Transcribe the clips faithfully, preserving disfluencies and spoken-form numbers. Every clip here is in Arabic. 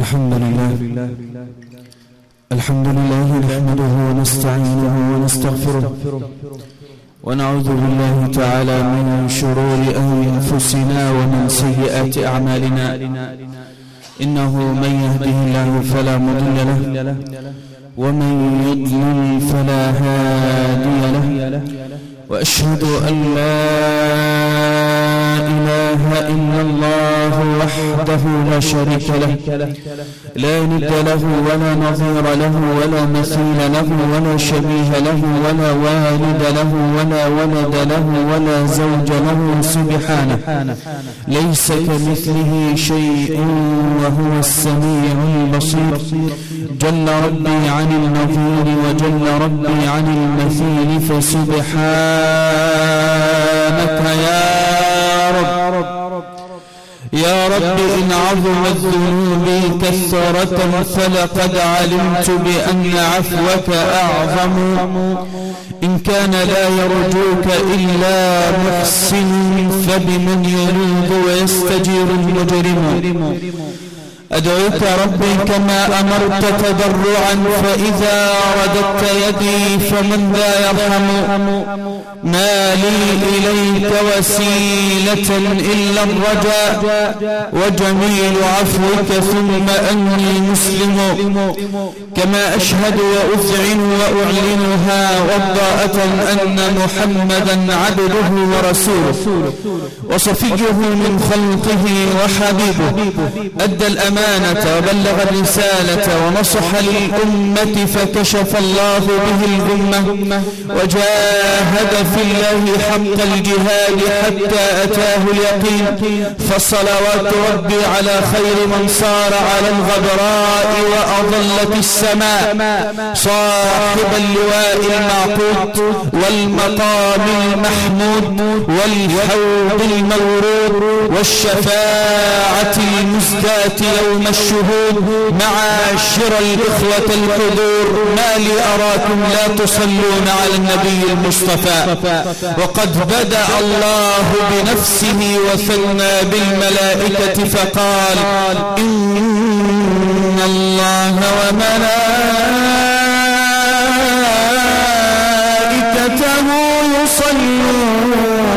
الحمد لله الحمد لله نحمده ونستعينه ونستغفره ونعوذ بالله تعالى من شرور أنفسنا ومن سيئات أعمالنا إنه من يهده الله فلا مضل له ومن يضلل فلا هادي له وأشهد أن لا إله إلا الله وحده لا شريك له لا ند له ولا نظير له ولا مثيل له ولا شبيه له ولا والد له ولا ولد له ولا زوج له سبحانه ليس كمثله شيء وهو السميع البصير جل ربي عن النظير وجل ربي عن المثيل فسبحانك يا رب يا رب إن عظمت ذنوبي كثرة فلقد علمت بأن عفوك أعظم إن كان لا يرجوك إلا محسن فبمن يريد ويستجير المجرم أدعوك ربي كما أمرت تضرعا فإذا رددت يدي فمن ذا يرحم ما لي إليك وسيلة إلا الرجاء وجميل عفوك ثم أني مسلم كما أشهد وأذعن وأعلنها وضاءة أن محمدا عبده ورسوله وصفيه من خلقه وحبيبه أدى الأمانة وبلغ الرسالة ونصح للأمة فكشف الله به الغمة وجاهد في الله حق الجهاد حتى أتاه اليقين فالصلوات ربي على خير من صار على الغبراء وأضلت السماء صاحب اللواء المعقود والمقام المحمود والحوض المورود والشفاعة المزداة يوم الشهود معاشر الإخوة الحضور ما لي أراكم لا تصلون على النبي المصطفى وقد بدأ الله بنفسه وثنى بالملائكة فقال إن الله وملائكته يصلون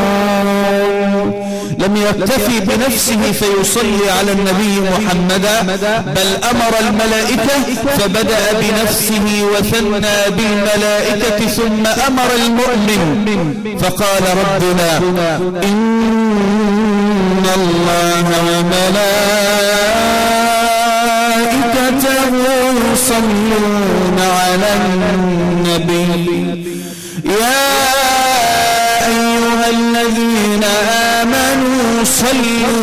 لم يكتفي بنفسه فيصلي على النبي محمدا بل أمر الملائكة فبدأ بنفسه وثنى بالملائكة ثم أمر المؤمن فقال ربنا إن الله وملائكته يصلون على النبي يا أيها الذين آمنوا صلوا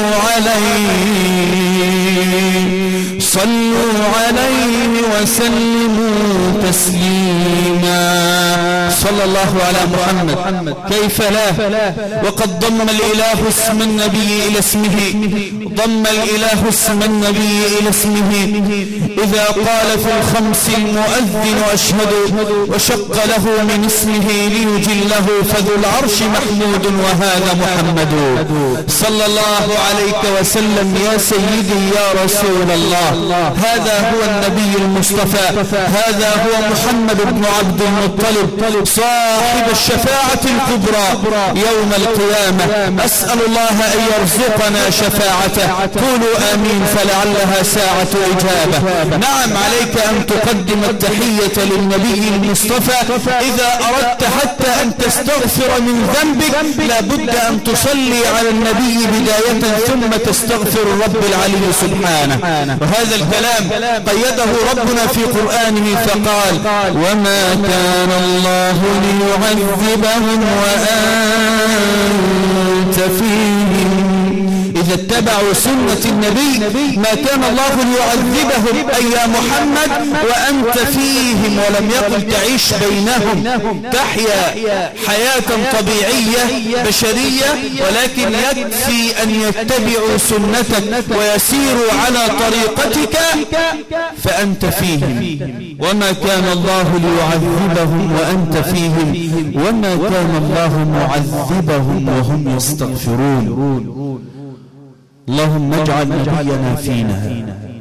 عليه صلوا عليه وسلموا تسليما صلى الله على محمد كيف لا وقد ضم الإله اسم النبي إلى اسمه ضم الإله اسم النبي إلى اسمه إذا قال في الخمس المؤذن أشهد وشق له من اسمه ليجله فذو العرش محمود وهذا محمد صلى الله عليك وسلم يا سيدي يا رسول الله هذا هو النبي المصطفى هذا هو محمد بن عبد المطلب صاحب الشفاعة الكبرى يوم القيامة أسأل الله أن يرزقنا شفاعته قولوا آمين فلعلها ساعة إجابة نعم عليك أن تقدم التحية للنبي المصطفى إذا أردت حتى أن تستغفر من ذنبك لابد أن تصلي على النبي بداية ثم تستغفر الرب العلي سبحانه وهذا الكلام قيده ربنا في قرآنه فقال وما كان الله ليعذبهم وأنت فيهم إذا اتبعوا سنة النبي ما كان الله ليعذبهم أي يا محمد وأنت فيهم ولم يقل تعيش بينهم تحيا حياة طبيعية بشرية ولكن يكفي أن يتبعوا سنتك ويسيروا على طريقتك فأنت فيهم وما كان الله ليعذبهم وأنت فيهم وما كان الله معذبهم وهم يستغفرون اللهم اجعل نبينا فينا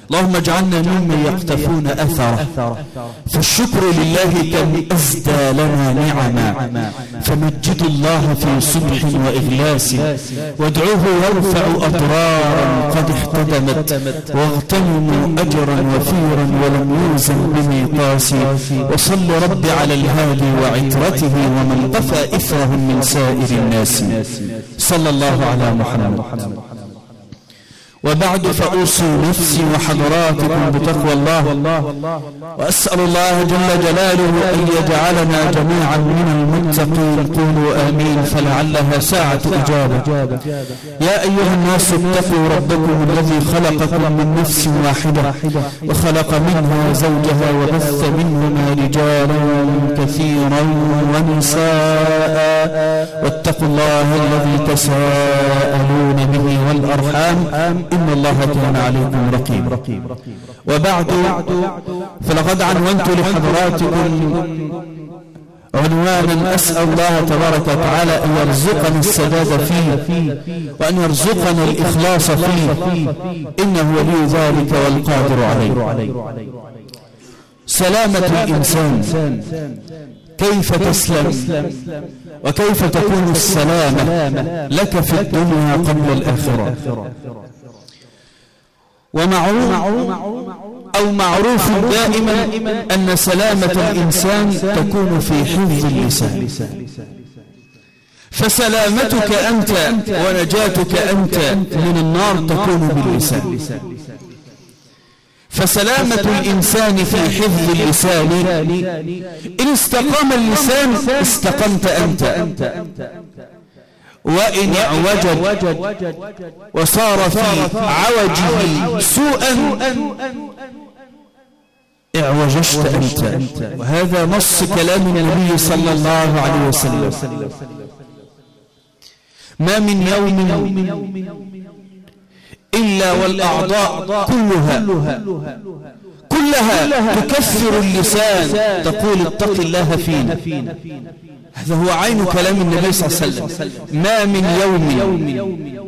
اللهم اجعلنا ممن يقتفون أثره. فالشكر لله كم أزدى لنا نعما، فمجدوا الله في صبح وإغلاس، وادعوه يرفع أضرارا قد احتدمت، واغتنموا أجرا وفيرا ولم يوزن بميقاس. وصل رب على الهادي وعترته ومن قفى إثرهم من سائر الناس، صلى الله على محمد. وبعد، فأوصي نفسي وحضراتكم بتقوى الله، وأسأل الله جل جلاله أن يجعلنا جميعا من المتقين. قولوا آمين، فلعلها ساعة إجابة. يا أيها الناس اتقوا ربكم الذي خلقكم من نفس واحدة وخلق منها زوجها وبث منهما رجالا كثيرا ونساء، واتقوا الله الذي تساءلون به والأرحام، إن الله كان عليكم رقيب. وبعد، فلقد عنونت لحضراتكم عنوانا أسأل الله تبارك وتعالى أن يرزقنا السداد فيه، وأن يرزقنا الإخلاص فيه، إنه ولي ذلك والقادر عليه. سلامة الإنسان، كيف تسلم وكيف تكون السلامة لك في الدنيا قبل الآخرة. ومعروف أو معروف دائما أن سلامة الإنسان تكون في حفظ اللسان. فسلامتك أنت ونجاتك أنت من النار تكون باللسان. فسلامة الإنسان في حفظ اللسان، إن استقام اللسان استقمت أنت، وإن اعوجد وصار في عوجه سوءا اعوجشت أنت. وهذا نص كلام النبي صلى الله عليه وسلم. ما من يوم إلا والأعضاء كلها كلها تكفر اللسان تقول اتق الله فينا. هذا هو عين كلام النبي صلى الله عليه وسلم. ما من يوم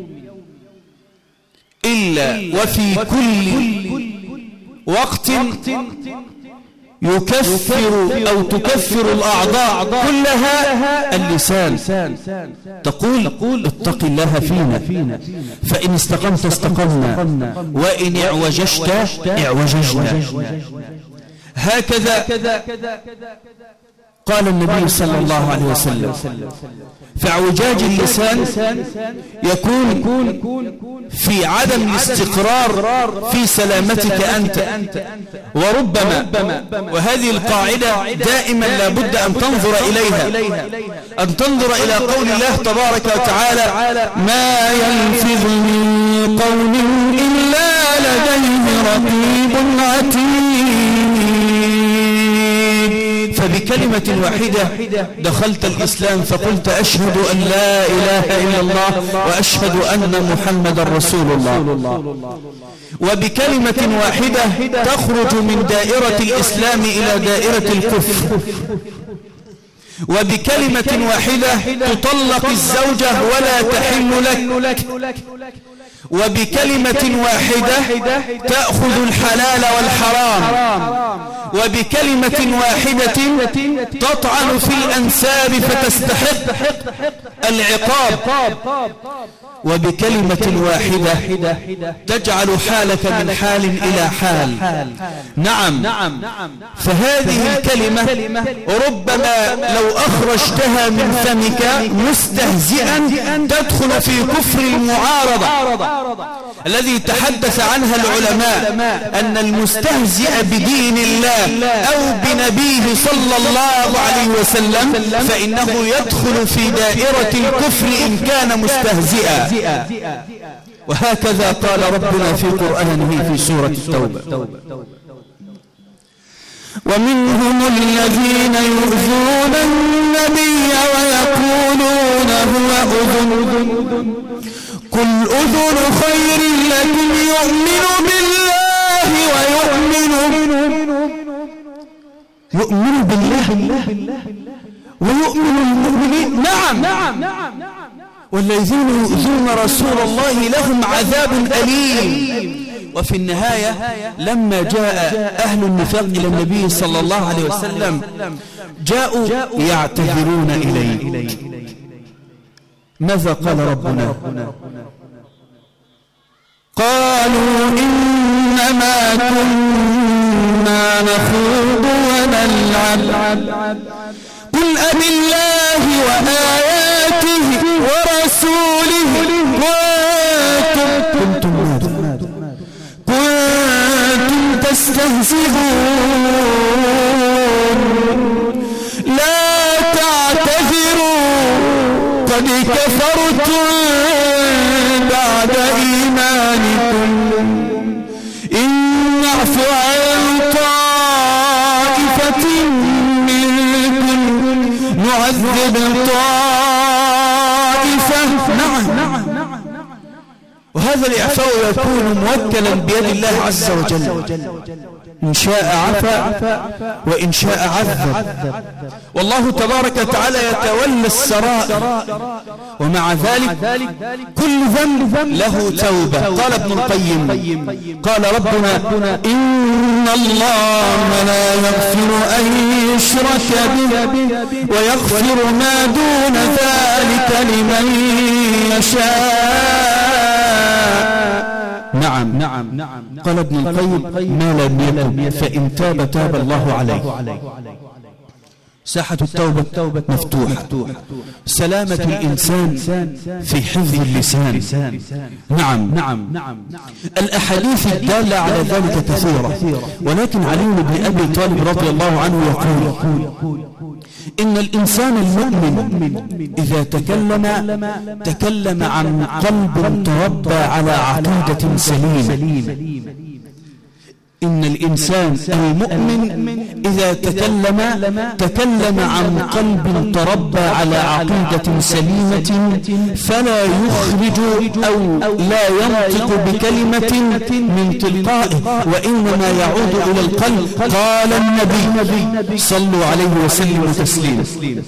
إلا وفي كل وقت يكفر أو تكفر الأعضاء كلها اللسان تقول اتق الله فينا. فإن استقمت استقمنا، وإن اعوجشت اعوججنا. هكذا قال النبي صلى الله عليه وسلم. فاعوجاج اللسان يكون في عدم الاستقرار في سلامتك أنت. وربما، وهذه القاعدة دائما لا بد أن تنظر إليها، أن تنظر إلى قول الله تبارك وتعالى: ما يلفظ من قول إلا لديه رقيب عتيد. فبكلمة واحدة دخلت الإسلام، فقلت أشهد أن لا إله إلا الله وأشهد أن محمد رسول الله. وبكلمة واحدة تخرج من دائرة الإسلام إلى دائرة الكفر. وبكلمة واحدة تطلق الزوجة ولا تحل لك. وبكلمة واحدة تأخذ الحلال والحرام. وبكلمة واحدة تطعن في الأنساب فتستحق العقاب. وبكلمة واحدة تجعل حالك من حال إلى حال. نعم. فهذه الكلمة ربما لو أخرجتها من فمك مستهزئا تدخل في كفر المعارضة الذي تحدث عنها العلماء، أن المستهزئ بدين الله أو بنبيه صلى الله عليه وسلم فإنه يدخل في دائرة الكفر إن كان مستهزئا. وهكذا قال ربنا في قرآنه في سورة التوبة: ومنهم الذين يؤذون النبي ويقولون هو أذن، قل أذن خير لكم يؤمن بالله ويؤمن يؤمن بالله ويؤمن المؤمنين. نعم. والذين يؤذون رسول الله لهم عذاب أليم. وفي النهاية لما جاء أهل النفاق إلى النبي صلى الله عليه وسلم جاءوا يعتذرون إليه. ماذا قال ربنا؟ قالوا إنما كنا نخوض ونلعب قل أب الله وآياته ورسوله كنتم كنتم تستهزئون لا تعتذروا قد كفرتم بعد إيمانكم إن نعف عن طائفة منكم نعذب طائفة. نعم. وهذا الإعفاء يكون موكلا بيد الله عز وجل، إن شاء عفا وإن شاء عذب، والله تبارك وتعالى يتولى السرائر. ومع ذلك كل ذنب له توبة. قال ابن القيم قال ربنا إن الله لا يغفر أن يشرك به ويغفر ما دون ذلك لمن يشاء. نعم نعم قال ابن القيم ما لم يكن فإن تاب تاب الله عليه. ساحة التوبة مفتوحة. سلامة الإنسان في حفظ اللسان. نعم نعم الأحاديث الدالة على ذلك كثيرة، ولكن علي بن أبي طالب رضي الله عنه يقول إن الإنسان المؤمن إذا تكلم تكلم عن قلب تربى على عقيدة سليمة. إن الإنسان المؤمن إذا تكلم تكلم عن قلب تربى على عقيدة سليمة فلا يخرج أو لا ينطق بكلمة من تلقائه وإنما يعود إلى القلب. قال النبي صلوا عليه وسلموا تسليما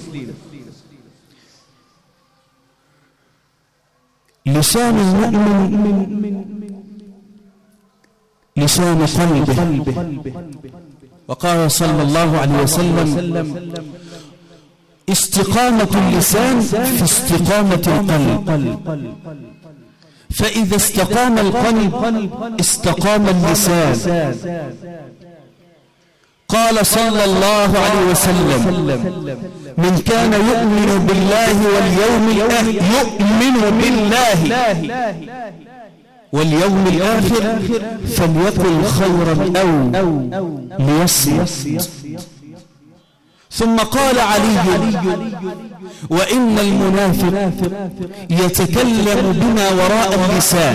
لسان المؤمن لسان قلبه. وقال صلى الله عليه وسلم استقامة اللسان في استقامة القلب، فإذا استقام القلب استقام اللسان. قال صلى الله عليه وسلم من كان يؤمن بالله واليوم الآخر يؤمن بالله واليوم الآخر فليقل خيرا أو ليصمت. ثم قال علي وإن المنافق يتكلم بما وراء اللسان،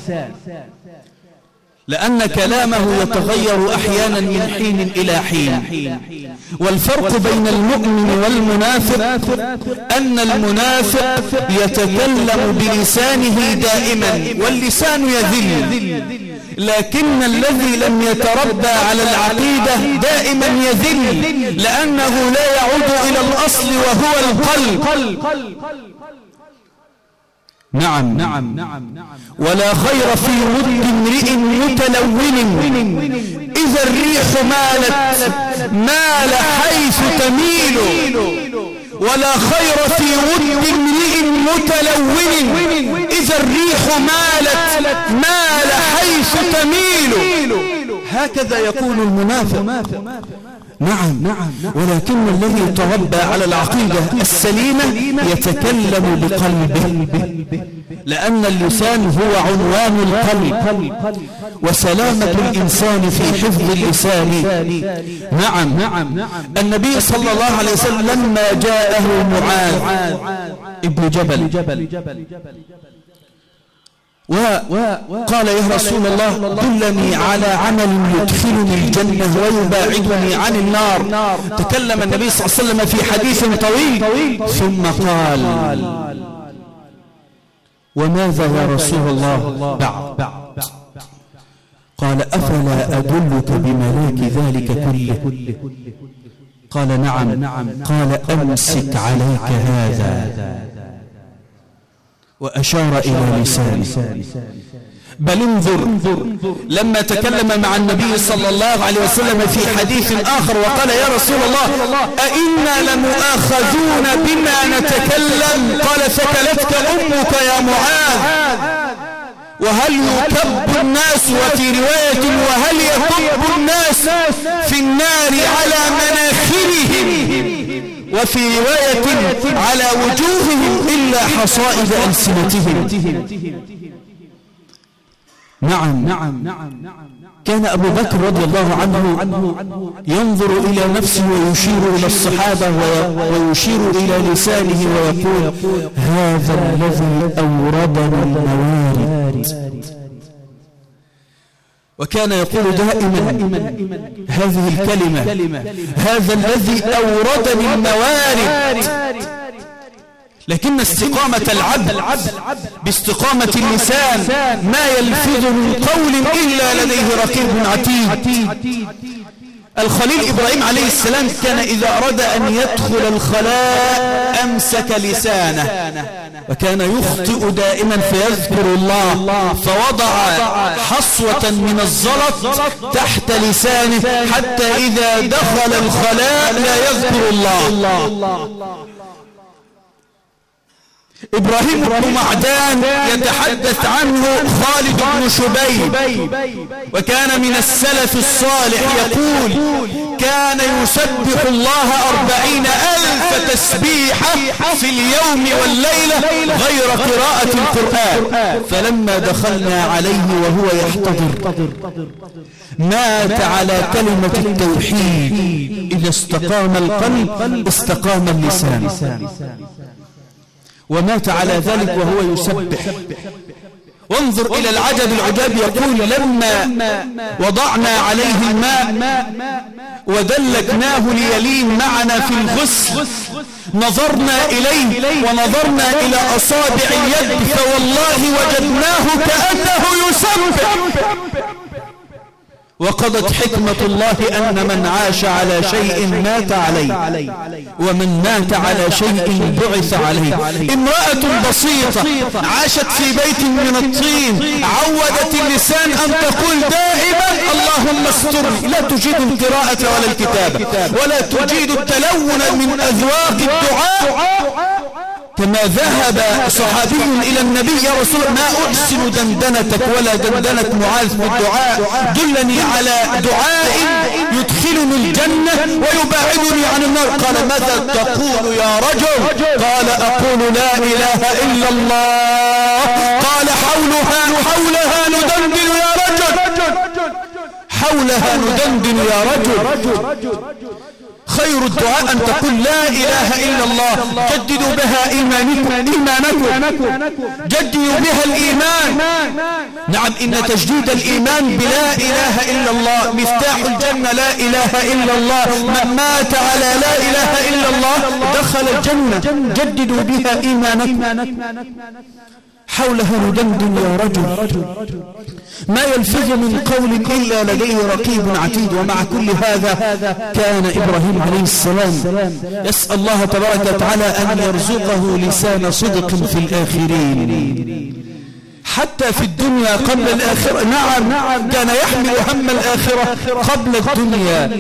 لأن كلامه يتغير أحيانا من حين إلى حين. والفرق بين المؤمن والمنافق أن المنافق يتكلم بلسانه دائما واللسان يذل، لكن الذي لم يتربى على العقيدة دائما يذل لأنه لا يعود إلى الأصل وهو القلب. نعم نعم ولا خير في ود امرئ متلون إذا الريح مالت مال حيث تميل. ولا خير في ود امرئ متلون إذا الريح مالت مال حيث تميل. هكذا يقول المنافق. نعم نعم ولكن الذي تربى على العقيدة السليمة يتكلم بقلبه، لأن اللسان هو عنوان القلب، وسلامة الإنسان في حفظ اللسان. نعم نعم النبي صلى الله عليه وسلم لما جاءه معاذ ابن جبل وقال يا رسول الله دلني على عمل يدخلني الجنة ويباعدني عن النار. تكلم النبي صلى الله عليه وسلم في حديث طويل ثم قال وماذا يا رسول الله بعد؟ قال أفلا أدلك بملاك ذلك كله؟ قال نعم. قال أمسك عليك هذا، وأشار إلى لسانه. بل انظر لما تكلم مع النبي صلى الله عليه وسلم في حديث آخر وقال يا رسول الله أئنا لمؤاخذون بما نتكلم؟ قال ثكلتك أمك يا معاذ. وهل يكب الناس وفي رواية وهل يكب الناس في النار على مناخرهم وفي رواية على وجوههم إلا حصائد ألسنتهم. نعم نعم كان أبو بكر رضي الله عنه ينظر إلى نفسه ويشير إلى الصحابة ويشير إلى لسانه ويقول هذا الذي أوردنا الموارد. وكان يقول دائما هذه الكلمة هذا الذي أوردني الموارد. لكن استقامة العبد باستقامة اللسان ما يلفظ من قول إلا لديه رقيب عتيد. الخليل إبراهيم عليه السلام كان إذا أراد أن يدخل الخلاء أمسك لسانه وكان يخطئ دائما فيذكر الله فوضع حصوة من الزلط تحت لسانه حتى إذا دخل الخلاء لا يذكر الله. إبراهيم بن معدان يتحدث عنه خالد بن شبيب وكان من السلف الصالح يقول كان يسبح الله أربعين ألف تسبيحة في اليوم والليلة غير قراءة القرآن. فلما دخلنا عليه وهو يحتضر مات على كلمة التوحيد. إذا استقام القلب استقام اللسان ومات على ذلك وهو يسبح. وانظر إلى العجب العجاب يقول لما وضعنا عليه الماء ودلكناه ليلين معنا في الغسل نظرنا إليه ونظرنا إلى أصابع اليد فوالله وجدناه كأنه يسبح. وقضت حكمة الله أن من عاش على شيء مات عليه ومن مات على شيء بعث عليه. امرأة بسيطة عاشت في بيت من الطين عودت اللسان أن تقول دائما اللهم استرني. لا تجيد القراءة ولا الكتابة ولا تجيد التلون من أذواق الدعاء. كما ذهب صحابي إلى النبي يا رسول الله ما أحسن دندنتك ولا دندنة معاذ في الدعاء دلني على دعاء يدخلني الجنة ويباعدني عن النار. قال ماذا تقول يا رجل؟ قال أقول لا إله إلا الله. قال حولها حولها ندندن يا رجل حولها ندندن يا رجل. خير الدعاء أن تقول لا إله إلا الله. جددوا بها إيمانكم إيمانكم جددوا بها الإيمان. نعم إن تجديد الإيمان بلا إله إلا الله مفتاح الجنة. لا إله إلا الله من مات على لا إله إلا الله دخل الجنة. جددوا بها إيمانكم. حولها ندندن يا رجل ما يلفظ من قول إلا لديه رقيب عتيد. ومع كل هذا كان إبراهيم عليه السلام يسأل الله تبارك وتعالى أن يرزقه لسان صدق في الآخرين حتى في الدنيا قبل الآخرة. نعم كان يحمل هم الآخرة قبل الدنيا.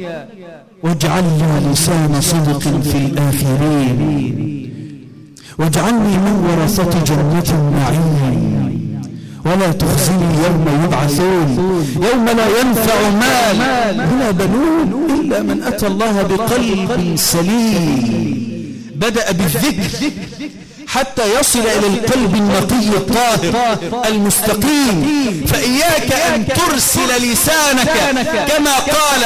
واجعلنا لسان صدق في الآخرين واجعلني من ورثة جنة النعيم ولا تخزني يوم يبعثون يوم لا ينفع مال ولا بنون إلا من أتى الله بقلب سليم. بدأ بالذكر حتى يصل إلى القلب النقي الطاهر المستقيم. فإياك أن ترسل لسانك كما قال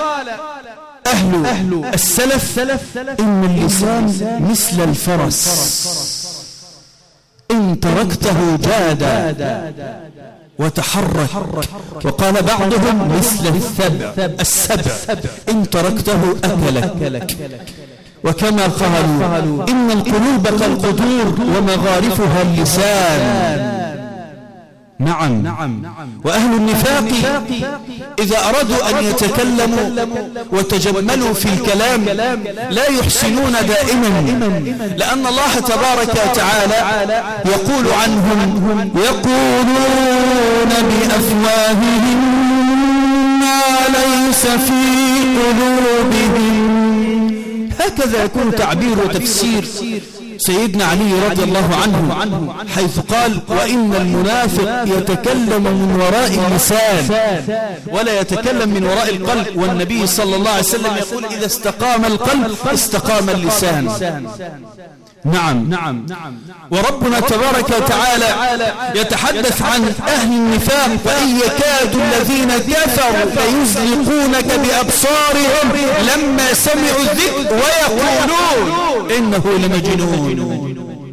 أهل السلف إن اللسان مثل الفرس إن تركته جاد وتحرك. وقال بعضهم مثل السبع السبع إن تركته أكلك. وكما قالوا إن القلوب كالقدور ومغارفها اللسان. نعم. نعم. وأهل النفاق إذا أرادوا أن يتكلموا وتجملوا في الكلام لا يحسنون دائما، لأن الله تبارك وتعالى يقول عنهم: يقولون بأفواههم ما ليس في قلوبهم. هكذا يكون تعبير وتفسير سيدنا علي رضي الله عنه، حيث قال: وإن المنافق يتكلم من وراء اللسان ولا يتكلم من وراء القلب. والنبي صلى الله عليه وسلم يقول: إذا استقام القلب استقام اللسان. نعم. نعم. وربنا تبارك وتعالى يتحدث عن أهل النفاق: فإن يكاد الذين كفروا ليزلقونك بأبصارهم لما سمعوا الذكر ويقولون إنه لمجنون.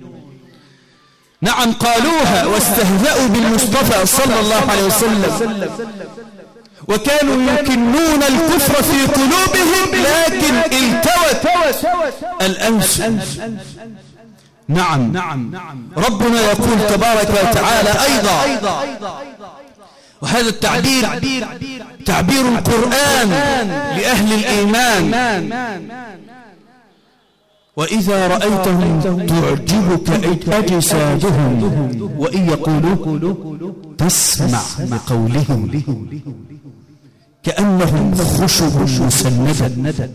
نعم، قالوها واستهزأوا بالمصطفى صلى الله عليه وسلم، وكانوا يكنون الكفر في قلوبهم لكن التوت الأنس. نعم. ربنا يقول تبارك وتعالى أيضا، وهذا التعبير تعبير القرآن لأهل الإيمان: وإذا رأيتهم تعجبك أجسادهم وإن يقولوا تسمع لقولهم كأنهم خشب مسندة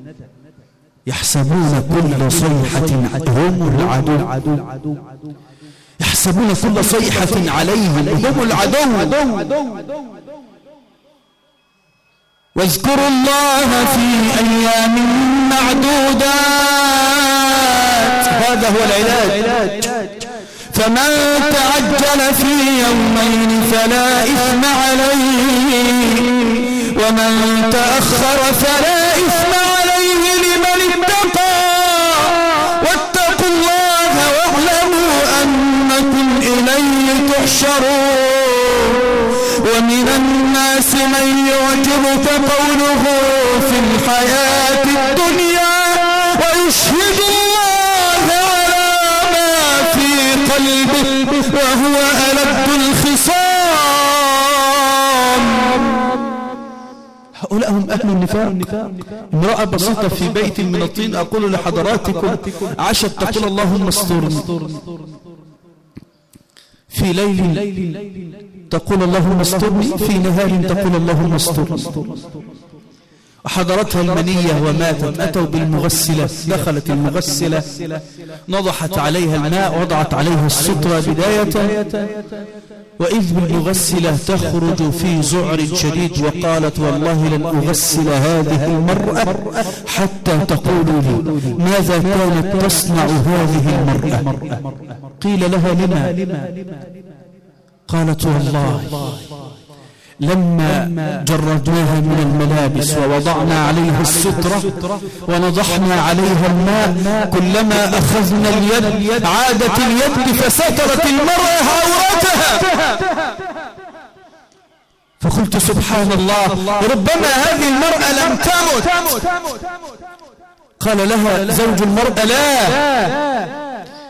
يحسبون كل صيحة هم العدو يحسبون كل صيحة عليهم هم العدو. واذكروا الله في أيام معدودات، هذا هو العلاج. فمن تعجل في يومين فلا إثم عليه، ومن تأخر فلا إثم عليه لمن اتقى. واتقوا الله واعلموا أنكم إليه تحشرون. ومن الناس من يعجبك قوله في الحياة الدنيا ويشهد الله على ما في قلبه وهو ألد الخصام. هؤلاء هم أهل النفاق. امرأة بسيطة في بيت من الطين أقول لحضراتكم: عاشت تقول اللهم استرني، في ليل تقول اللهم استرني، في نهار تقول اللهم استرني. وحضرتها المنية وماتت، أتوا بالمغسلة، دخلت المغسلة نضحت عليها الماء، وضعت عليها السترة بداية، وإذ بالمغسلة تخرج في زعر شديد، وقالت: والله لن أغسل هذه المرأة حتى تقولوا لي ماذا كانت تصنع هذه المرأة. قيل لها: لما؟ قالت: والله لما جردناها من الملابس ووضعنا عليها السترة ونضحنا عليها الماء، كلما أخذنا اليد عادت اليد فسترت المرأة عورتها. فقلت: سبحان الله، ربما هذه المرأة لم تمت. قال لها زوج المرأة: لا،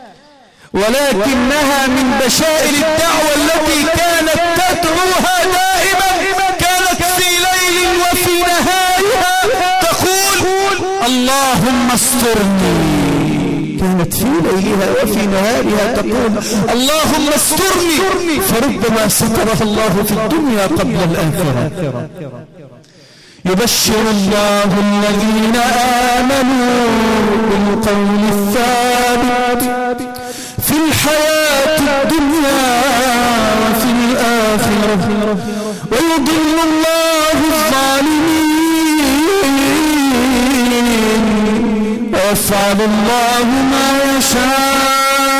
ولكنها من بشائر الدعوة التي كانت تدعوها دائما. كانت في ليل وفي نهارها تقول: اللهم استرني. كانت في ليلها وفي نهارها تقول: اللهم استرني. فربما سترها الله في الدنيا قبل الآخرة. يبشر الله الذين آمنوا بالقول الثابت في الحياة الدنيا وفي الآخرة، ويضل الله الظالمين، ويفعل الله ما يشاء.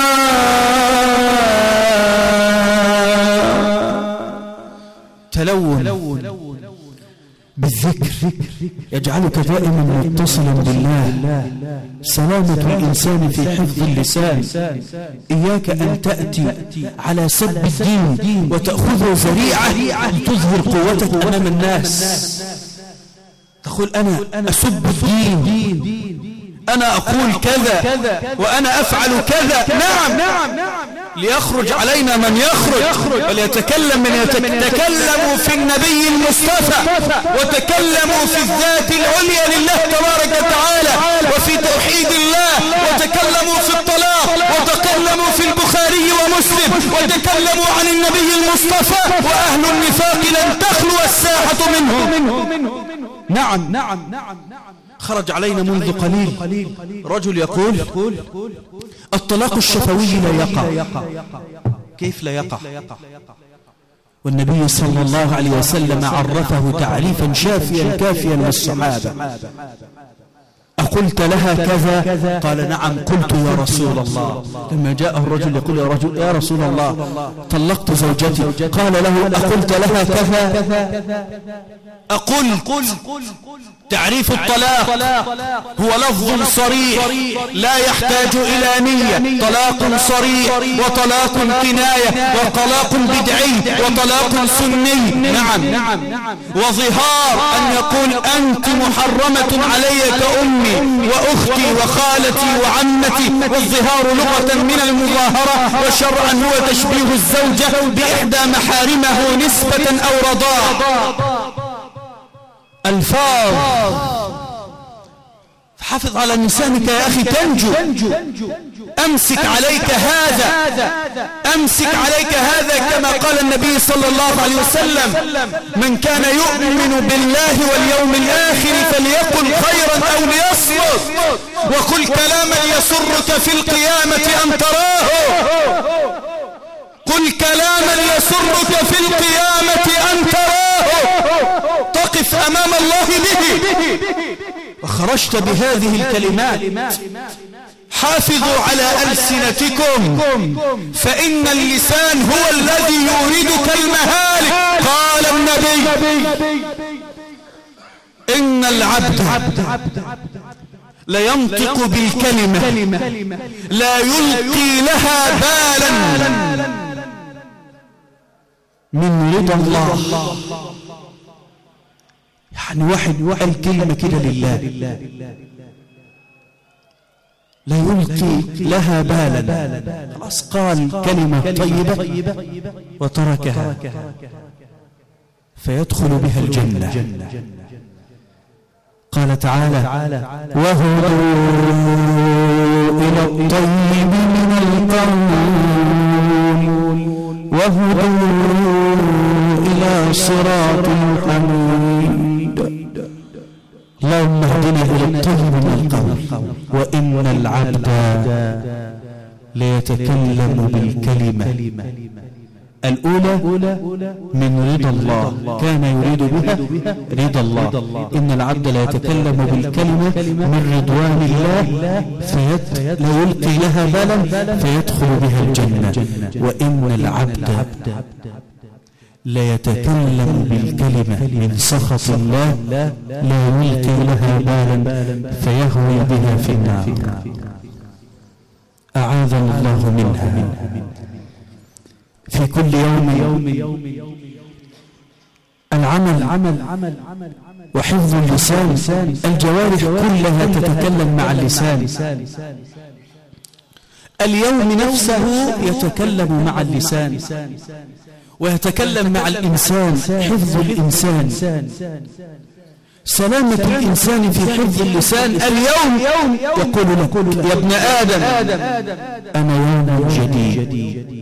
تلون بالذكر يجعلك دائما متصلا بالله. سلامة الإنسان في حفظ اللسان. إياك أن تأتي على سب الدين وتأخذه ذريعة لتظهر قوتك أمام الناس. تقول: أنا أسب الدين، أنا أقول كذا وأنا أفعل كذا. نعم، ليخرج علينا من يخرج، وليتكلم من يتكلم في النبي المصطفى، وتكلموا في الذات العليا لله تبارك وتعالى وفي توحيد الله، وتكلموا في الطلاق، وتكلموا في البخاري ومسلم، وتكلموا عن النبي المصطفى، وأهل النفاق لن تخلو الساحة منهم. نعم نعم نعم خرج علينا منذ قليل رجل يقول الطلاق الشفوي لا يقع. كيف لا يقع؟ والنبي صلى الله عليه وسلم عرفه تعريفا شافيا كافيا للصحابة. أقلت لها كذا؟ قال نعم قلت يا رسول الله. لما جاءه الرجل يقول يا رجل يا رسول الله طلقت زوجتي، قال له أقلت لها كذا؟ أقل تعريف الطلاق هو لفظ صريح لا يحتاج إلى نية، طلاق صريح وطلاق كناية وطلاق بدعي وطلاق سني. نعم وظهار أن يقول أنت محرمة علي كأمي وأختي وخالتي وعمتي، والظهار لغة من المظاهرة، وشرعا هو تشبيه الزوجة بإحدى محارمه نسبة أو رضاع. الفاظ حافظ على لسانك يا أخي تنجو. أمسك عليك هذا أمسك عليك هذا كما قال النبي صلى الله عليه وسلم من كان يؤمن بالله واليوم الآخر فليقل خيرا أو ليصمت، وقل كلاما يسرك في القيامة أن تراه، قل كلاما يسرك في القيامة أن تراه، تقف أمام الله به وخرجت بهذه الكلمات. حافظوا على ألسنتكم فإن اللسان هو الذي يوردك المهالك. قال النبي إن العبد لينطق بالكلمة لا يلقي لها بالا من رضا الله. يعني واحد واحد كلمة كده لله لا يلقي لها بالا، خلاص قال كلمة طيبة وتركها فيدخل بها الجنة. قال تعالى وهدوا إلى الطيب من القول وهدوا إلى صراط الحميد. اللهم اهدنا إلى الطيب من القول. وإن العبد ليتكلم بالكلمة الأولى من رضا الله، كان يريد بها رضا الله. إن العبد لا يتكلم بالكلمة من رضوان الله فيت لا يلقي لها بالا فيدخل بها الجنة. وإن العبد لا يتكلم بالكلمة من سخط الله لا يلقي لها بالا فيهوي بها في النار. أعاذنا الله منها. في كل يوم العمل وحفظ اللسان، الجوارح كلها تتكلم مع اللسان. اليوم نفسه يتكلم مع اللسان ويتكلم مع الإنسان. حفظ الإنسان، سلامة الإنسان في حفظ اللسان. اليوم يقول لك يا ابن آدم أنا يوم جديد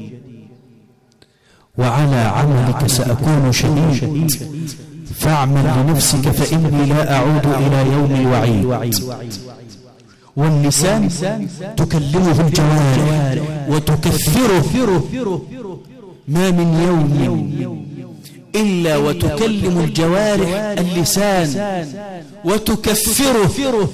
وعلى عملك سأكون شهيد فاعمل لنفسك فإني لا أعود إلى يوم الوعيد. واللسان تكلمه الجوارح وتكفره. ما من يوم إلا وتكلم الجوارح اللسان وتكفره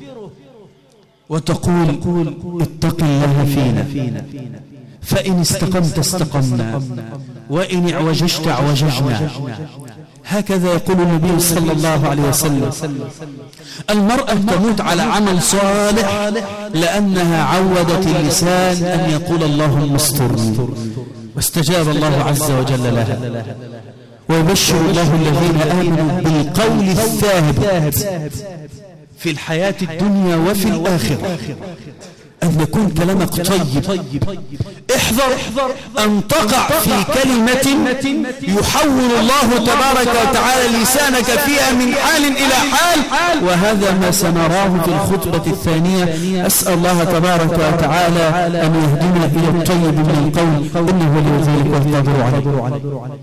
وتقول اتق الله فينا فإن استقمت استقمنا وإن اعوججت اعوججنا. هكذا يقول النبي صلى الله عليه وسلم. المرأة تموت على عمل صالح لأنها عودت اللسان أن يقول اللهم استرني، واستجاب الله عز وجل لها. ويبشر الله الذين آمنوا بالقول الثابت في الحياة الدنيا وفي الآخرة. أن يكون كلامك طيب. احذر أن تقع في كلمة يحول الله تبارك وتعالى لسانك فيها من حال إلى حال، وهذا ما سنراه في الخطبة الثانية. أسأل الله تبارك وتعالى أن يهدنا إلى الطيب من القول، إنه ولي ذلك والقادر عليه.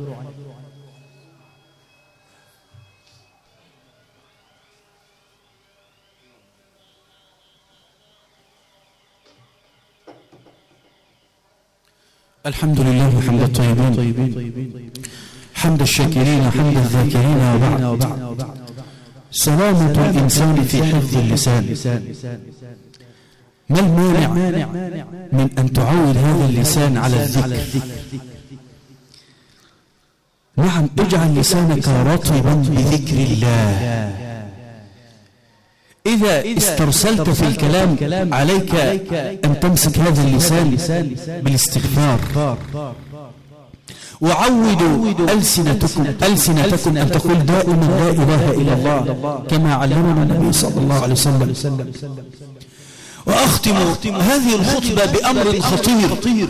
الحمد لله حمد الطيبين، حمد الشاكرين، حمد الذاكرين، وبعد. سلامة الإنسان في حفظ اللسان. ما المانع من أن تعود هذا اللسان على الذكر؟ نعم، اجعل لسانك رطبا بذكر الله. إذا استرسلت في الكلام عليك أن تمسك هذا اللسان بالاستغفار. وعودوا ألسنتكم ألسنتكم أن تقول دائما لا إله إلا الله كما علمنا النبي صلى الله عليه وسلم. وأختم هذه الخطبة بأمر خطير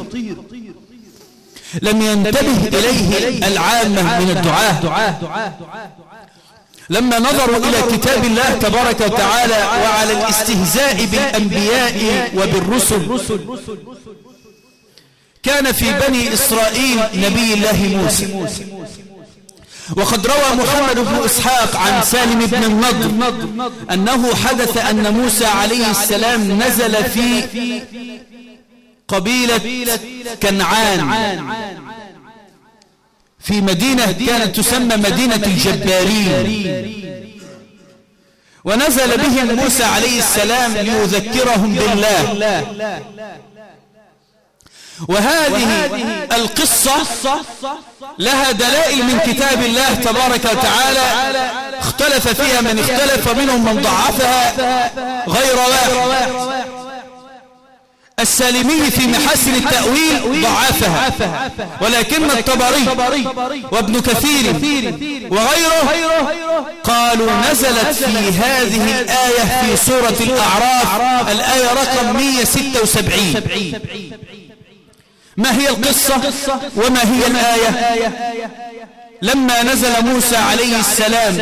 لم ينتبه إليه العامة من الدعاة لما نظروا إلى كتاب الله تبارك وتعالى وعلى الاستهزاء بالأنبياء وبالرسل. كان في بني إسرائيل نبي الله موسى، وقد روى محمد بن إسحاق عن سالم بن النضر أنه حدث أن موسى عليه السلام نزل في قبيلة كنعان في مدينة كانت تسمى مدينة الجبارين، ونزل بهم موسى عليه السلام ليذكرهم بالله. وهذه القصة لها دلائل من كتاب الله تبارك وتعالى اختلف فيها من اختلف، منهم من ضعفها غير واحد. السالمي في محاسن التأويل ضعفها، ولكن الطبري وابن كثير وغيره قالوا نزلت في هذه الآية في سورة الأعراف، الآية رقم مئة وستة وسبعين. ما هي القصة وما هي الآية؟ لما نزل موسى عليه السلام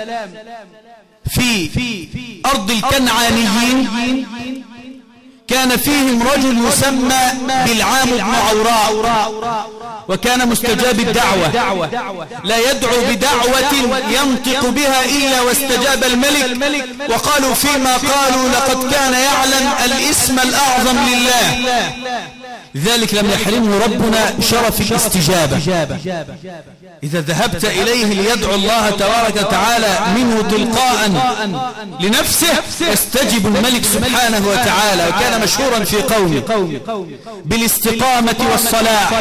في أرض الكنعانيين كان فيهم رجل يسمى بلعام بن عوراء، وكان مستجاب الدعوة، لا يدعو بدعوة ينطق بها إلا واستجاب الملك. وقالوا فيما قالوا لقد كان يعلم الاسم الأعظم لله، لذلك لم يحرمه ربنا شرف الاستجابة. إذا ذهبت إليه ليدعو الله تبارك وتعالى منه تلقاء لنفسه يستجب الملك سبحانه وتعالى. وكان مشهورا في قومه بالاستقامة والصلاح.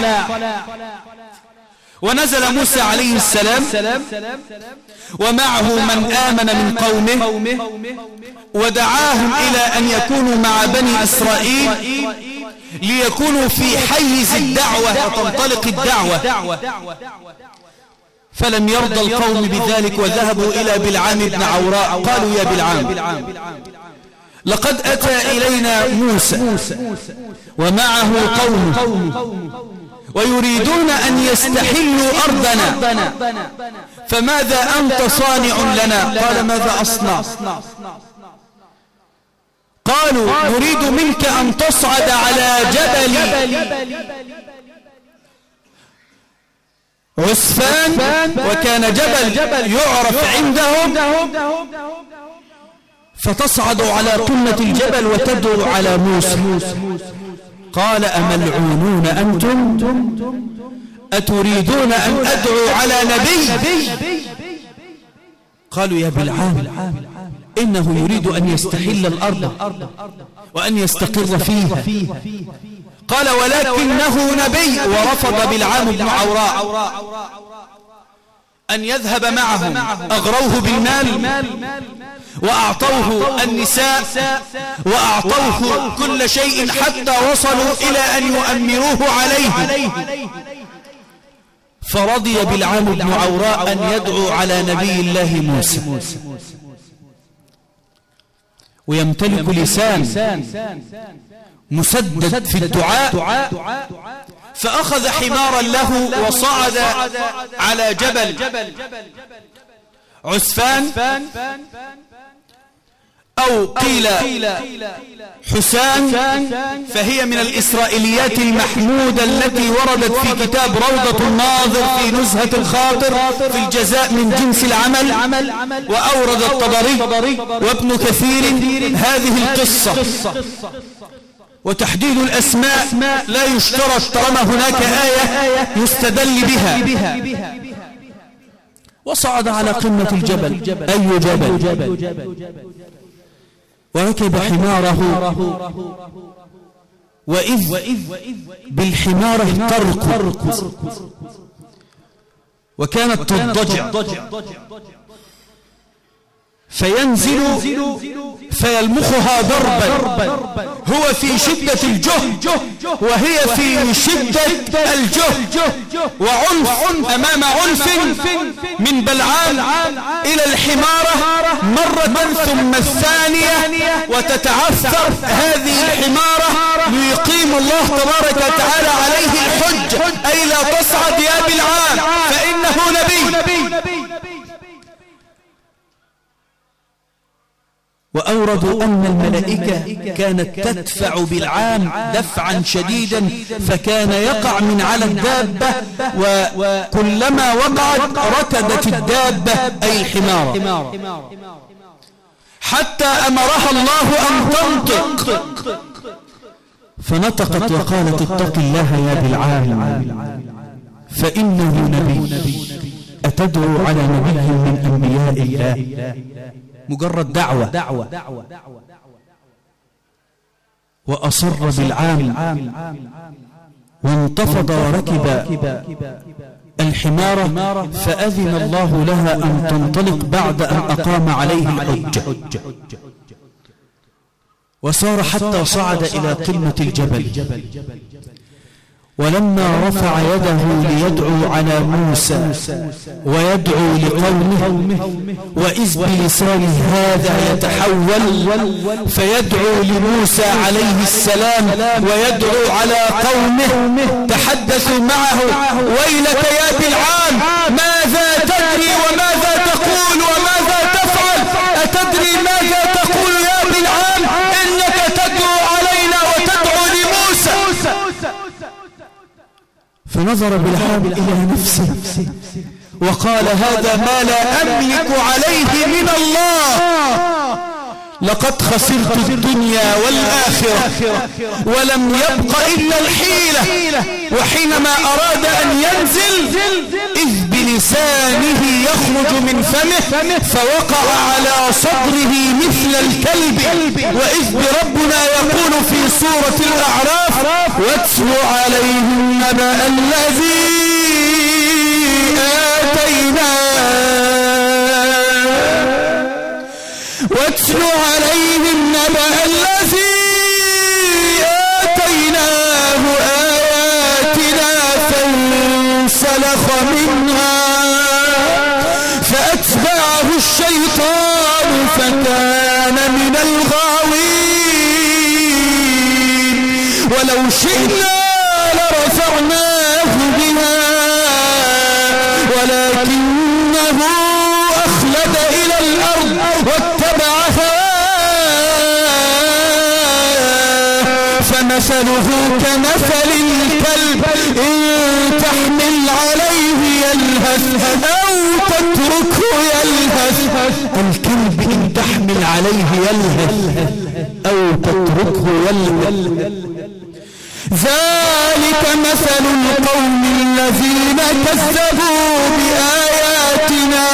ونزل موسى عليه السلام ومعه من آمن من قومه ودعاهم إلى أن يكونوا مع بني إسرائيل ليكونوا في حيز الدعوة وتنطلق الدعوة. فلم يرضى القوم بذلك وذهبوا إلى بلعام بن عوراء. قالوا يا بلعام لقد أتى إلينا موسى ومعه قومه ويريدون أن يستحلوا أرضنا، فماذا أنت صانع لنا؟ قال ماذا أصنع؟ قالوا نريد منك أن تصعد على جبل عسفان، وكان جبل يعرف عندهم، فتصعد على قمة الجبل وتدعو على موسى. قال أملعونون أنتم أتريدون أن أدعو على نبي؟ قالوا يا بلعام إنه يريد أن يستحل الأرض وأن يستقر فيها. قال ولكنه نبي. ورفض بلعام بن عوراء أن يذهب معهم. أغروه بالمال وأعطوه النساء وأعطوه كل شيء حتى وصلوا إلى أن يؤمروه عليه. فرضي بلعام بن عوراء أن يدعو على نبي الله موسى، ويمتلك لسان مسدد في الدعاء، فأخذ حمارا له وصعد على جبل عسفان أو قيل حسان، فهي من الإسرائيليات المحمودة التي وردت في كتاب روضة الناظر في نزهة الخاطر في الجزاء من جنس العمل، وأورد الطبري وابن كثير هذه القصة. وتحديد الأسماء لا يشترط طالما هناك آية يستدل بها. وصعد على قمة الجبل، أي جبل؟ وركب حماره، وإذ بالحمارة تركض، وكانت تضجع، فينزل فيلمخها ضربا، هو في شدة الجهد وهي في شدة الجهد وعنف، أمام عنف من بلعام إلى الحمارة مرة ثم الثانية، وتتعثر هذه الحمارة ليقيم الله تبارك وتعالى عليه الحج، أي لا تصعد يا بلعام فإنه نبي. وأوردوا أن الملائكة كانت تدفع بلعام دفعا شديدا، فكان يقع من على الدابة، وكلما وقعت ركضت الدابة أي الحمارة، حتى أمرها الله أن تنطق، فنطقت وقالت اتق الله يا بلعام فإنه نبي، أتدعو على نبي من أنبياء الله؟ مجرد دعوة. وأصر بلعام وانتفض وركب الحمارة، فأذن الله لها أن تنطلق بعد أن أقام عليه الحج، وسار حتى صعد إلى قمة الجبل. ولما رفع يده ليدعو على موسى ويدعو لقومه، وإذ بلسانه هذا يتحول فيدعو لموسى عليه السلام ويدعو على قومه، تحدثوا معه: ويلك يا بلعام، ماذا تدري وماذا تقول وماذا تفعل؟ أتدري ماذا تقول يا بلعام؟ إنك تدعو علينا وتدعو لموسى. فنظر بلعام إلى نفسه وقال: هذا ما لا أملك عليه من الله، لقد خسرت الدنيا والآخرة ولم يبق إلا الحيلة. وحينما أراد أن ينزل إذ بلسانه يخرج من فمه فوقع على صدره مثل الكلب. وإذ بربنا يقول في سورة الأعراف: واتل عليهم نبأ الذي آتيناه واتل عليهم نبأ الذي آتيناه آياتنا فانسلخ منها فأتبعه الشيطان فكان من الغاوين. ولو شئنا لرفعناه بها ولكنه أخلد إلى الأرض واتبع هواه فمثله كمثل الكلب إن تحمل عليه يلهث أو تتركه يلهث. الكلب إن تحمل عليه يلهث أو تتركه يلهث. ذلك مثل القوم الذين كذبوا بآياتنا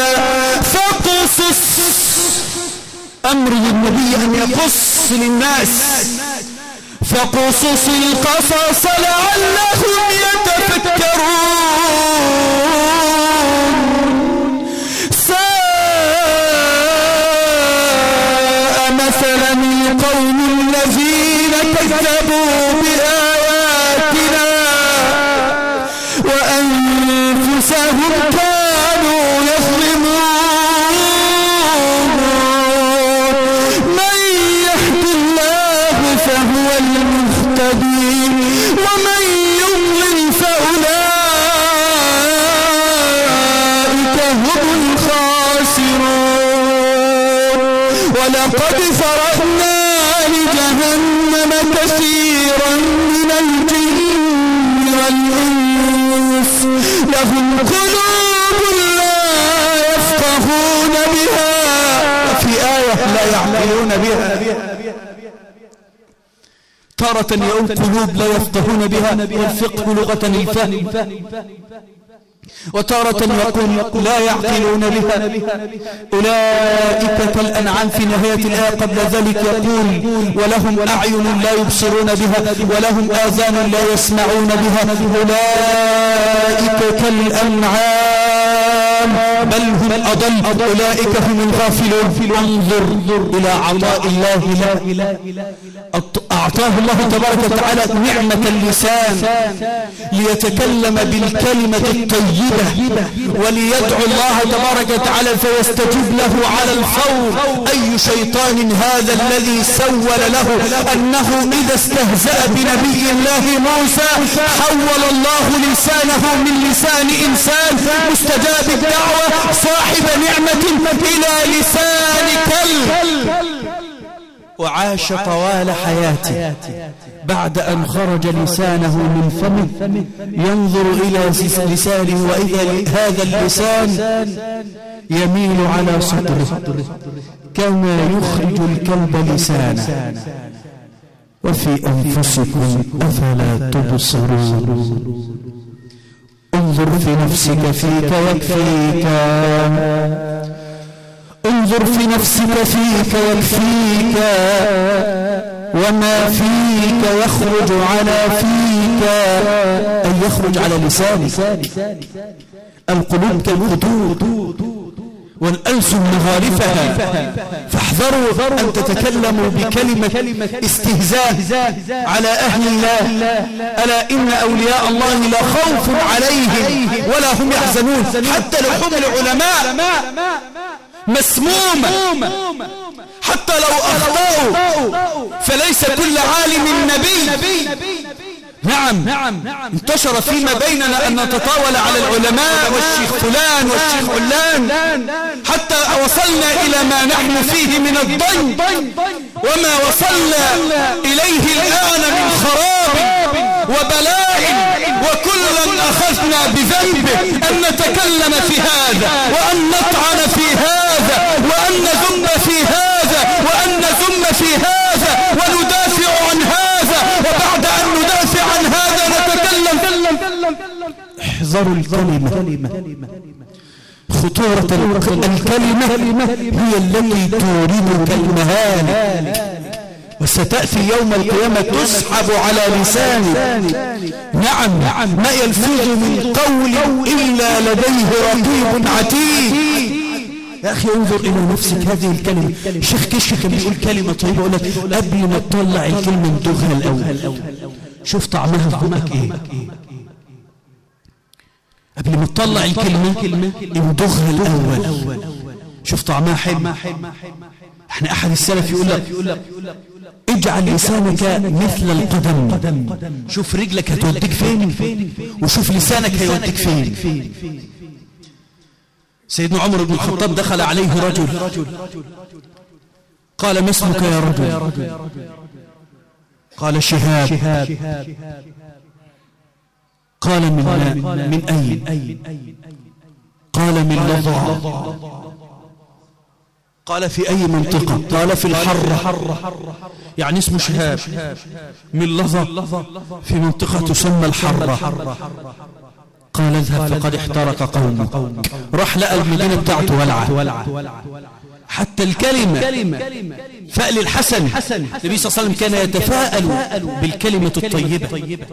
فقصص. أمر النبي أن يقص للناس، فقصص القصص لعلهم يتفكرون. ساء مثلا القوم الذين كذبوا بآياتنا وأنفسهم كانوا يظلمون. من يهد الله فهو المهتد ولقد فرضنا لجهنم كثيرا من الجن والإنس لهم قلوب لا يفقهون بها، وفي آية لا يعقلون بها. تارة يقول قلوب لا يفقهون بها، والفقه لغة الفهم، وتارة يقول لا يعقلون بها. أولئك كالأنعام في نهاية الآية. قبل ذلك يقول ولهم أعين لا يبصرون بها ولهم آذان لا يسمعون بها. أولئك كالأنعام بل هم أضل، أولئك هم الغافلون. انظر إلى عطاء الله له، أعطاه الله تبارك وتعالى نعمة اللسان ليتكلم بالكلمة الطيبة وليدعو الله تبارك وتعالى فيستجيب له على الفور. أي شيطان هذا الذي سول له أنه إذا استهزأ بنبي الله موسى حول الله لسانه من لسان إنسان مستجاب الدعوة صاحب نعمة إلى لسان كلب، وعاش طوال حياته بعد أن خرج لسانه من فمه ينظر إلى لسانه وإذا هذا اللسان يميل على صدره كما يخرج الكلب لسانه. وفي أنفسكم أفلا تبصرون. انظر في نفسك فيك يكفيك، انظر في نفسك فيك يكفيك، وما فيك يخرج على فيك، أي يخرج على لسانك. القلوب كالخدود والألسن مغارفها، فاحذروا أن تتكلموا بكلمة استهزاء على أهل الله. ألا إن أولياء الله لا خوف عليهم ولا هم يحزنون. حتى لحوم العلماء مسمومة، حتى لو أخطأوا فليس كل عالم نبي. نعم انتشر فيما بيننا أن نتطاول على العلماء والشيخ فلان والشيخ علان حتى وصلنا إلى ما نحن فيه من الضن وما وصلنا إليه الآن من خراب وبلاء، وكلا أخذنا بذنبه أن نتكلم في هذا وأن نطعن في هذا وأن نذم في هذا وأن نذم في هذا وندافع عن هذا، وبعد أن ندافع عن هذا نتكلم. احذروا الكلمة، خطورة الكلمة هي التي توردك المهالك، وستأتي يوم القيامة تسحب على لسانك. نعم ما يلفظ من قول إلا لديه رقيب عتيد. يا أخي انظر إلى نفسك هذه الكلمة. شيخ كشك كان بيقول كلمة طيبة يقول لك قبل ما تطلع الكلمة ندوغها الأول، شوف طعمها في بقك إيه. قبل ما تطلع الكلمة ندوغها الأول، شوف طعمها حلو. احنا أحد السلف يقول لك اجعل لسانك مثل القدم، شوف رجلك هتوديك فين وشوف لسانك هيوديك فين. سيدنا عمر بن الخطاب دخل عليه رجل قال ما اسمك يا رجل؟ قال شهاب. قال من من أين؟ قال من لظى. قال في أي منطقة؟ قال في الحرة، يعني اسمه شهاب من لظى في منطقة تسمى الحرة. قال اذهب فقد احترق قومك. راح لقى المدينة بتاعته ولعة. حتى الكلمة فأل الحسن النبي صلى الله عليه وسلم كان يتفاءل بالكلمة الطيبة.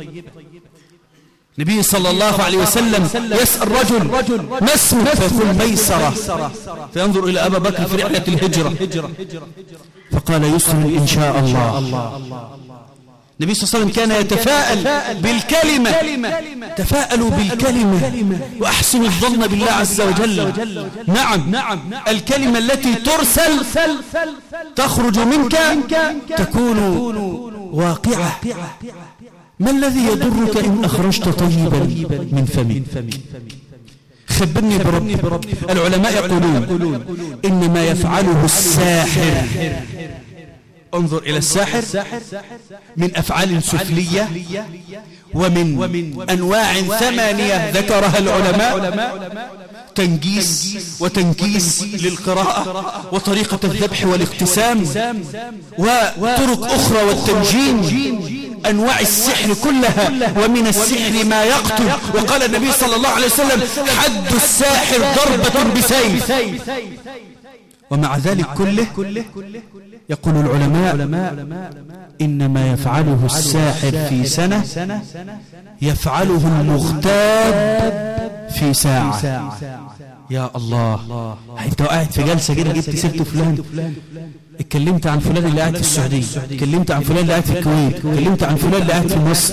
النبي صلى الله عليه وسلم يسأل رجل ما اسمك فيقول ميسرة، فينظر إلى أبا بكر في رحلة الهجرة فقال يسر إن شاء الله. النبي صلى الله عليه وسلم كان يتفاءل بالكلمة. تفاءلوا بالكلمة وأحسنوا الظن بالله عز وجل. نعم الكلمة التي ترسل تخرج منك تكون واقعة. ما الذي يضرك إن أخرجت طيبا من فمك؟ خبرني بربي. العلماء يقولون إن ما يفعله الساحر، انظر إلى الساحر، من أفعال سفلية ومن أنواع ثمانية ذكرها العلماء: تنجيس وتنكيس للقراءة، وطريقة الذبح والاقتسام، وطرق أخرى والتنجيم، أنواع السحر كلها. ومن السحر ما يقتل، وقال النبي صلى الله عليه وسلم: حد الساحر ضربة بسيف. ومع ذلك كله يقول العلماء إنما يفعله الساحر في سنة يفعله المغتاب في ساعة. يا الله، انت قاعد في جلسة كده جبت سيرة فلان، اتكلمت عن فلان اللي قاعد في السعودية، اتكلمت عن فلان اللي قاعد في الكويت، اتكلمت عن فلان اللي قاعد في مصر،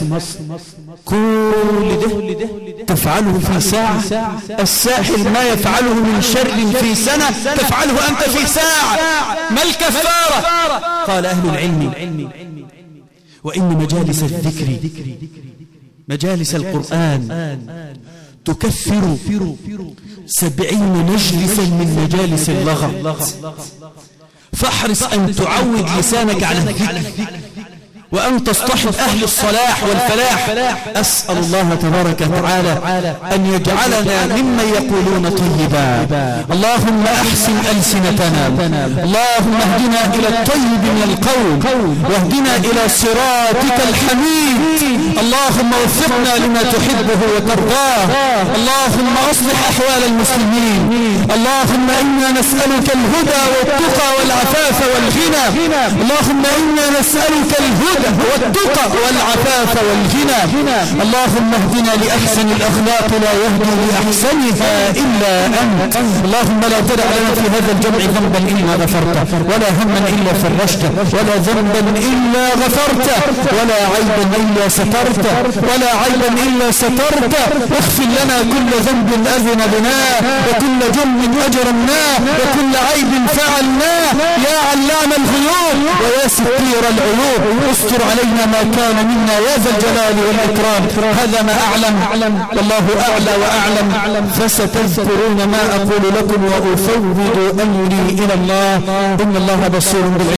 كل ده تفعله في ساعة. الساحر ما يفعله من شر في سنة تفعله أنت في ساعة. ما الكفارة؟ قال أهل العلم: وإن مجالس الذكر، مجالس القرآن، تكفر سبعين مجلسا من مجالس اللغة. فاحرص أن تعود لسانك على الذكر، وأن تصطحب أهل الصلاح والفلاح. أسأل الله تبارك وتعالى أن يجعلنا ممن يقولون طيبا. اللهم أحسن ألسنتنا، اللهم اهدنا إلى الطيب من القول، واهدنا إلى صراطك الحميد. اللهم وفقنا لما تحبه وترضاه. اللهم أصلح أحوال المسلمين. اللهم إنا نسألك الهدى والتقى والعفاف والغنى. اللهم إنا نسألك الهدى والتقى والعفاف والغنى. اللهم اهدنا لأحسن الأخلاق، لا يهدي لأحسنها إلا أنت. اللهم لا تدع لنا في هذا الجمع ذنبا إلا غفرته، ولا هما إلا فرجته، ولا ذنبا إلا غفرته، ولا عيبا إلا سترته، ولا عيبا إلا سترته. اغفر لنا كل ذنب أذنبناه، وكل جرم أجرمناه، وكل عيب فعلناه، يا علام الغيوب ويا ستير العيوب. استر علينا ما كان منا يا ذا الجلال والإكرام. هذا ما أعلم، والله أعلى وأعلم. فستذكرون ما أقول لكم، وأفوض أمري إلى الله، إن الله بصير بالعباد.